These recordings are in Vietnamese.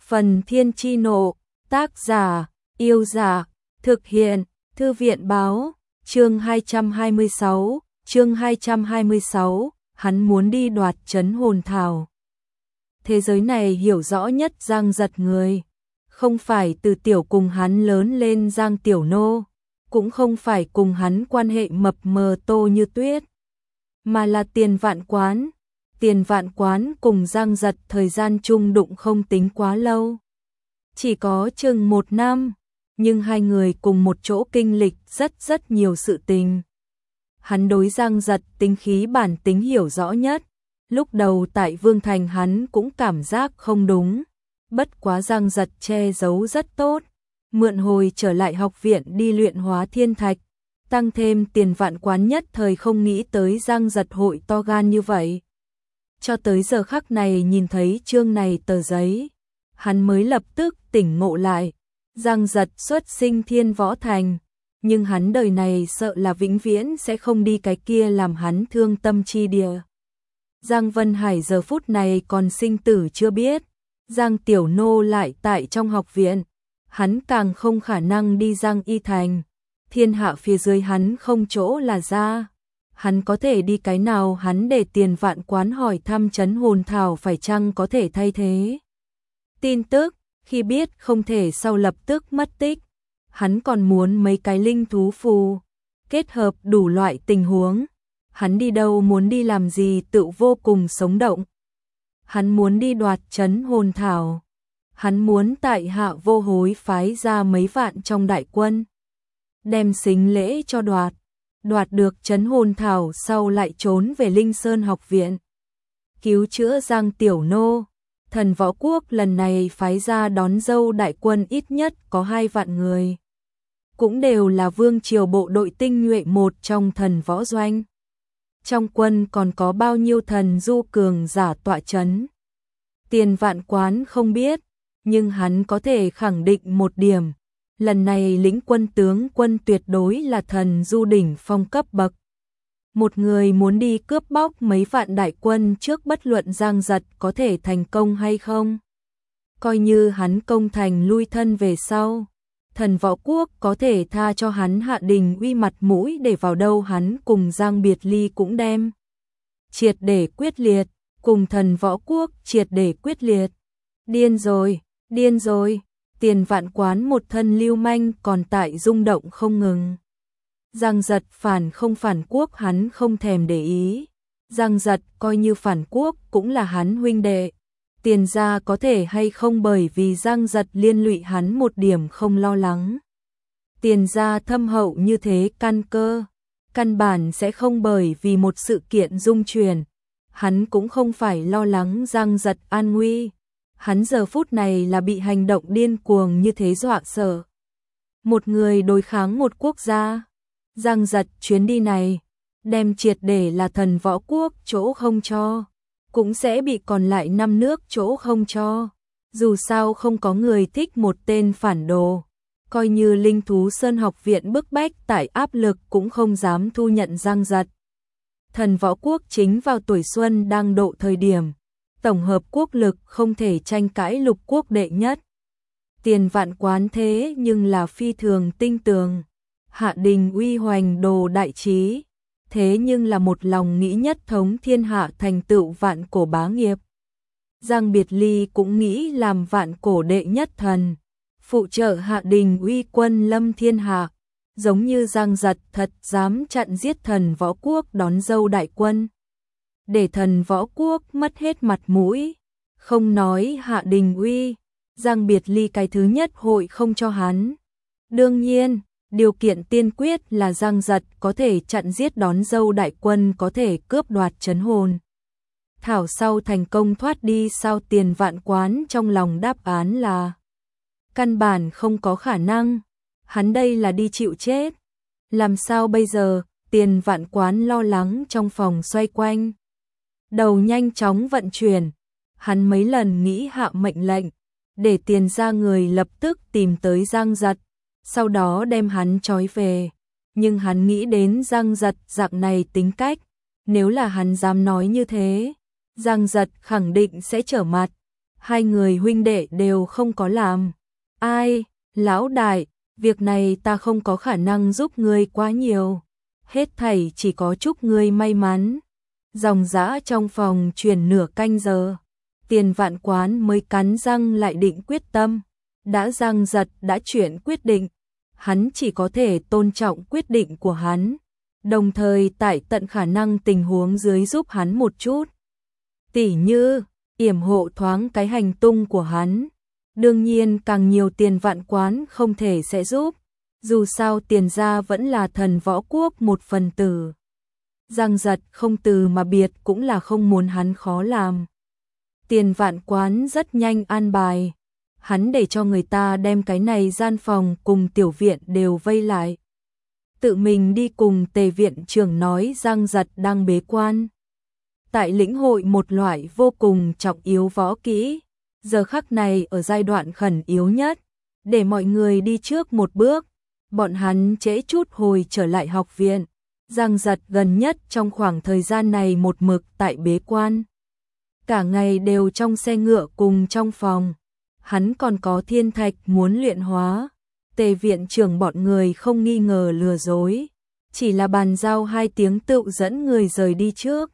Phần Thiên Chi Nộ, tác giả, Yêu Dạ, thực hiện, Thư viện Báo, chương 226, hắn muốn đi đoạt trấn hồn thảo. Thế giới này hiểu rõ nhất Giang Giật người, không phải từ tiểu cùng hắn lớn lên Giang Tiểu Nô, cũng không phải cùng hắn quan hệ mập mờ Tô Như Tuyết, mà là Tiền Vạn Quán. Tiền Vạn Quán cùng Giang Giật thời gian chung đụng không tính quá lâu, chỉ có chừng 1 năm, nhưng hai người cùng một chỗ kinh lịch rất nhiều sự tình. Hắn đối Giang Giật tính khí bản tính hiểu rõ nhất, lúc đầu tại Vương Thành hắn cũng cảm giác không đúng, bất quá Giang Giật che giấu rất tốt, mượn hồi trở lại học viện đi luyện hóa thiên thạch, tăng thêm Tiền Vạn Quán nhất thời không nghĩ tới Giang Giật hội to gan như vậy. Cho tới giờ khắc này nhìn thấy chương này tờ giấy, hắn mới lập tức tỉnh ngộ lại, Giang Giật xuất sinh Thiên Võ Thành, nhưng hắn đời này sợ là vĩnh viễn sẽ không đi cái kia làm hắn thương tâm chi địa. Giang Vân Hải giờ phút này còn sinh tử chưa biết, Giang Tiểu Nô lại tại trong học viện, hắn càng không khả năng đi Giang Y Thành, thiên hạ phía dưới hắn không chỗ là ra. Hắn có thể đi cái nào? Hắn để Tiền Vạn Quán hỏi thăm trấn hồn thảo phải chăng có thể thay thế tin tức, khi biết không thể sau lập tức mất tích. Hắn còn muốn mấy cái linh thú phù, kết hợp đủ loại tình huống. Hắn đi đâu muốn đi làm gì tự vô cùng sống động. Hắn muốn đi đoạt trấn hồn thảo. Hắn muốn tại Hạ Vô Hối phái ra mấy vạn trong đại quân, đem sính lễ cho đoạt được trấn hồn thảo sau lại trốn về Linh Sơn học viện, cứu chữa Giang Tiểu Nô. Thần Võ Quốc lần này phái ra đón dâu đại quân ít nhất có 2 vạn người, cũng đều là vương triều bộ đội tinh nhuệ một trong thần võ doanh. Trong quân còn có bao nhiêu thần du cường giả tọa trấn, Tiền Vạn Quán không biết, nhưng hắn có thể khẳng định một điểm. Lần này lĩnh quân tướng quân tuyệt đối là thần du đỉnh phong cấp bậc. Một người muốn đi cướp bóc mấy vạn đại quân trước, bất luận Giang Giật có thể thành công hay không. Coi như hắn công thành lui thân về sau, thần Võ Quốc có thể tha cho hắn Hạ Đình Uy mặt mũi để vào đâu? Hắn cùng Giang Biệt Ly cũng đem triệt để quyết liệt, cùng thần Võ Quốc triệt để quyết liệt. Điên rồi. Tiền Vạn Quán một thân lưu manh còn tại rung động không ngừng. Giang Giật phản không phản quốc hắn không thèm để ý. Giang Giật coi như phản quốc cũng là hắn huynh đệ. Tiền gia có thể hay không bởi vì Giang Giật liên lụy hắn một điểm không lo lắng. Tiền gia thâm hậu như thế căn cơ, căn bản sẽ không bởi vì một sự kiện dung truyền. Hắn cũng không phải lo lắng Giang Giật an nguy. Hắn giờ phút này là bị hành động điên cuồng như thế dọa sợ. Một người đối kháng một quốc gia. Giang Giật chuyến đi này, đem triệt để là thần Võ Quốc chỗ không cho, cũng sẽ bị còn lại 5 nước chỗ không cho. Dù sao không có người thích một tên phản đồ. Coi như Linh Thú Sơn học viện bức bách tại áp lực cũng không dám thu nhận Giang Giật. Thần Võ Quốc chính vào tuổi xuân đang độ thời điểm. Tổng hợp quốc lực không thể tranh cãi lục quốc đệ nhất. Tiền Vạn Quán thế nhưng là phi thường tinh tường. Hạ Đình Uy hoành đồ đại trí, thế nhưng là một lòng nghĩ nhất thống thiên hạ thành tựu vạn cổ bá nghiệp. Giang Biệt Ly cũng nghĩ làm vạn cổ đệ nhất thần, phụ trợ Hạ Đình Uy quân lâm thiên hạ, giống như Giang Giật thật dám chặn giết thần Võ Quốc đón dâu đại quân, để thần Võ Quốc mất hết mặt mũi. Không nói Hạ Đình Uy, Giang Biệt Ly cái thứ nhất hội không cho hắn. Đương nhiên, điều kiện tiên quyết là Giang Giật có thể chặn giết đón dâu đại quân, có thể cướp đoạt trấn hồn thảo sau thành công thoát đi. Sao? Tiền Vạn Quán trong lòng đáp án là căn bản không có khả năng. Hắn đây là đi chịu chết. Làm sao bây giờ? Tiền Vạn Quán lo lắng trong phòng xoay quanh, đầu nhanh chóng vận chuyển. Hắn mấy lần nghĩ hạ mệnh lệnh, để Tiền gia người lập tức tìm tới Giang Giật, sau đó đem hắn trói về. Nhưng hắn nghĩ đến Giang Giật dạng này tính cách, nếu là hắn dám nói như thế, Giang Giật khẳng định sẽ trở mặt. hai người huynh đệ đều không có làm. Ai, lão đại, việc này ta không có khả năng giúp ngươi quá nhiều. Hết thảy chỉ có chúc ngươi may mắn. Dòng dã trong phòng truyền nửa canh giờ. Tiền Vạn Quán mới cắn răng lại định quyết tâm. Đã Giang Giật đã chuyển quyết định. Hắn chỉ có thể tôn trọng quyết định của hắn. Đồng thời tại tận khả năng tình huống dưới giúp hắn một chút. Tỉ như, yểm hộ thoáng cái hành tung của hắn. Đương nhiên càng nhiều Tiền Vạn Quán không thể sẽ giúp. Dù sao Tiền gia vẫn là thần võ quốc một phần tử. Giang Giật không từ mà biệt cũng là không muốn hắn khó làm. Tiền Vạn Quán rất nhanh an bài. Hắn để cho người ta đem cái này gian phòng cùng tiểu viện đều vây lại. Tự mình đi cùng Tề viện trưởng nói Giang Giật đang bế quan. Tại lĩnh hội một loại vô cùng trọng yếu võ kỹ. Giờ khắc này ở giai đoạn khẩn yếu nhất. Để mọi người đi trước một bước. Bọn hắn trễ chút hồi trở lại học viện. Giang Giật gần nhất trong khoảng thời gian này một mực tại bế quan. Cả ngày đều trong xe ngựa cùng trong phòng. Hắn còn có thiên thạch muốn luyện hóa. Tề viện trưởng bọn người không nghi ngờ lừa dối. Chỉ là bàn giao 2 tiếng tự dẫn người rời đi trước.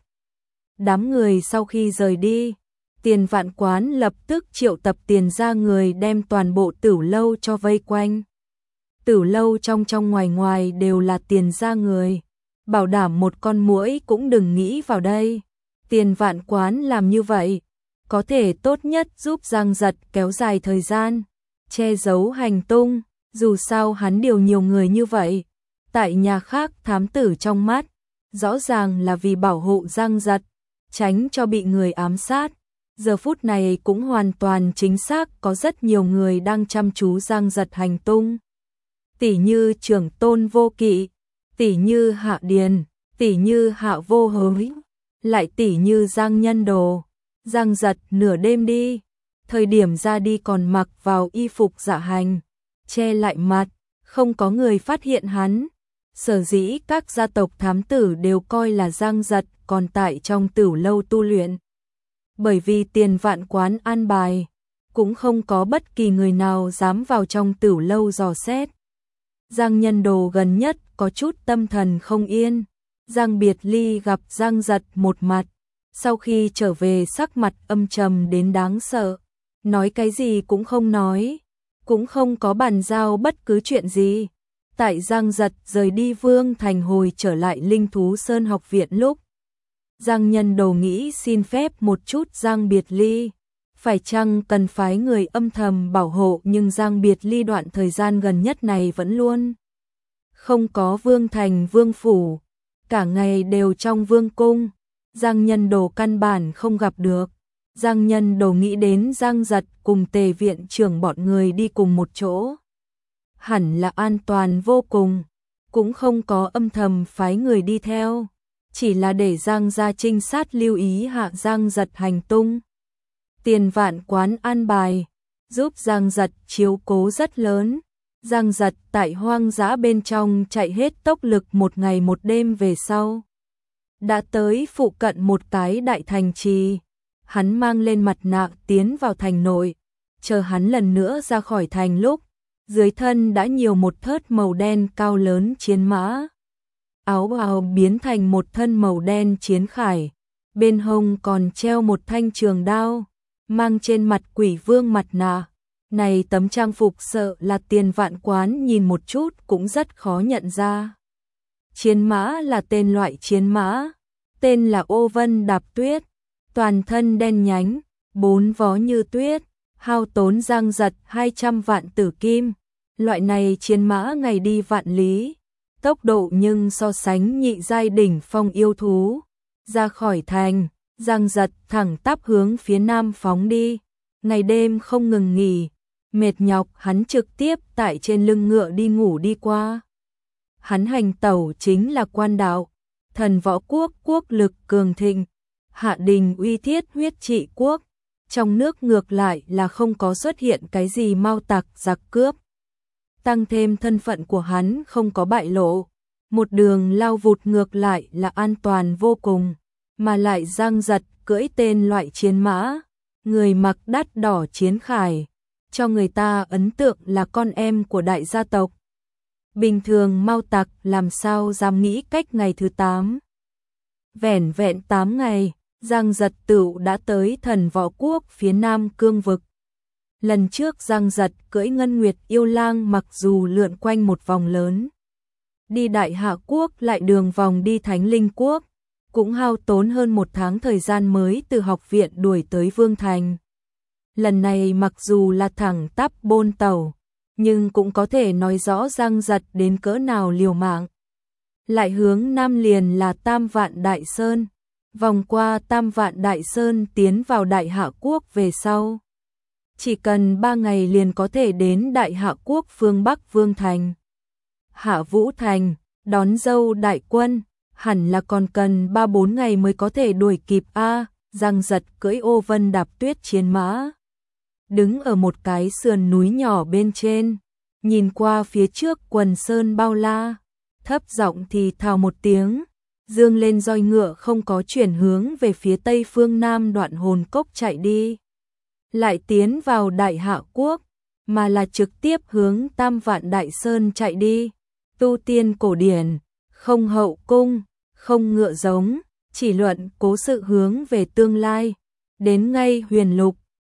Đám người sau khi rời đi, Tiền Vạn Quán lập tức triệu tập Tiền gia người đem toàn bộ Tửu lâu cho vây quanh. Tửu lâu trong ngoài ngoài đều là Tiền gia người. Bảo đảm một con muỗi cũng đừng nghĩ vào đây. Tiền Vạn Quán làm như vậy, có thể tốt nhất giúp Giang Giật kéo dài thời gian, che giấu hành tung, dù sao hắn điều nhiều người như vậy. Tại nhà khác thám tử trong mắt, rõ ràng là vì bảo hộ Giang Giật, tránh cho bị người ám sát. Giờ phút này cũng hoàn toàn chính xác có rất nhiều người đang chăm chú Giang Giật hành tung. Tỷ như trưởng tôn Vô Kỵ, tỷ như Hạ Điền, tỷ như Hạ Vô Hối, lại tỷ như Giang Nhân Đồ. Giang Giật nửa đêm đi, thời điểm ra đi còn mặc vào y phục dạ hành, che lại mặt, không có người phát hiện hắn. Sở dĩ các gia tộc thám tử đều coi là Giang Giật còn tại trong Tửu lâu tu luyện. Bởi vì Tiền Vạn Quán an bài, cũng không có bất kỳ người nào dám vào trong Tửu lâu dò xét. Giang Nhân Đồ gần nhất có chút tâm thần không yên. Giang Biệt Ly gặp Giang Giật một mặt, sau khi trở về sắc mặt âm trầm đến đáng sợ, nói cái gì cũng không nói, cũng không có bàn giao bất cứ chuyện gì. Tại Giang Giật rời đi Vương Thành hồi trở lại Linh Thú Sơn học viện lúc, Giang Nhân Đồ nghĩ xin phép một chút Giang Biệt Ly, phải chăng cần phái người âm thầm bảo hộ, nhưng Giang Biệt Ly đoạn thời gian gần nhất này vẫn luôn không có Vương Thành Vương phủ, cả ngày đều trong Vương cung. Giang Nhân Đồ căn bản không gặp được. Giang Nhân Đồ nghĩ đến Giang Giật cùng Tề viện trưởng bọn người đi cùng một chỗ, hẳn là an toàn vô cùng, cũng không có âm thầm phái người đi theo, chỉ là để Giang gia trinh sát lưu ý hạ Giang Giật hành tung. Tiền Vạn Quán an bài, giúp Giang Giật chiếu cố rất lớn. Giang Giật tại hoang dã bên trong chạy hết tốc lực một ngày một đêm về sau, đã tới phụ cận một cái đại thành trì. Hắn mang lên mặt nạ tiến vào thành nội, chờ hắn lần nữa ra khỏi thành lúc, dưới thân đã nhiều một thớt màu đen cao lớn chiến mã. Áo bào biến thành một thân màu đen chiến khải, bên hông còn treo một thanh trường đao, mang trên mặt quỷ vương mặt nạ. Này tấm trang phục sợ là Tiền Vạn Quán nhìn một chút cũng rất khó nhận ra. Chiến mã là tên loại chiến mã, tên là Ô Vân Đạp Tuyết, toàn thân đen nhánh, 4 vó như tuyết, hao tốn Giang Giật 200 vạn tử kim. Loại này chiến mã ngày đi vạn lý, tốc độ nhưng so sánh nhị giai đỉnh phong yêu thú. Ra khỏi thành, Giang Giật thẳng tắp hướng phía nam phóng đi, ngày đêm không ngừng nghỉ. Mệt nhọc hắn trực tiếp tại trên lưng ngựa đi ngủ đi qua. Hắn hành tẩu chính là quan đạo, thần võ quốc quốc lực cường thịnh, hạ đình uy thiết huyết trị quốc. Trong nước ngược lại là không có xuất hiện cái gì mao tặc giặc cướp. Tăng thêm thân phận của hắn không có bại lộ, một đường lao vụt ngược lại là an toàn vô cùng. Mà lại Giang Giật cưỡi tên loại chiến mã, người mặc đắt đỏ chiến khải, cho người ta ấn tượng là con em của đại gia tộc. Bình thường Mao Tặc làm sao dám nghĩ cách ngày thứ 8. Vẻn vẹn 8 ngày, Giang Giật Tửu đã tới Thần Võ Quốc phía Nam Cương vực. Lần trước Giang Giật cưỡi Ngân Nguyệt Yêu Lang mặc dù lượn quanh một vòng lớn, đi Đại Hạ Quốc lại đường vòng đi Thánh Linh Quốc, cũng hao tốn hơn 1 tháng thời gian mới từ học viện đuổi tới Vương Thành. Lần này mặc dù là thẳng tắp bôn tàu, nhưng cũng có thể nói rõ Giang Giật đến cỡ nào liều mạng. Lại hướng Nam liền là Tam Vạn Đại Sơn, vòng qua Tam Vạn Đại Sơn tiến vào Đại Hạ Quốc về sau. Chỉ cần 3 ngày liền có thể đến Đại Hạ Quốc phương Bắc Vương Thành. Hạ Vũ Thành, đón dâu đại quân, hẳn là còn cần 3-4 ngày mới có thể đuổi kịp a. Giang Giật cưỡi Ô Vân đạp tuyết chiến mã, đứng ở một cái sườn núi nhỏ bên trên, nhìn qua phía trước quần sơn bao la, thấp giọng thì thào một tiếng, dương lên roi ngựa không có chuyển hướng về phía tây phương Nam Đoạn Hồn Cốc chạy đi, lại tiến vào Đại Hạ Quốc, mà là trực tiếp hướng Tam Vạn Đại Sơn chạy đi. Tu tiên cổ điển, không hậu cung, không ngựa giống, chỉ luận cố sự hướng về tương lai, đến ngay huyền lục,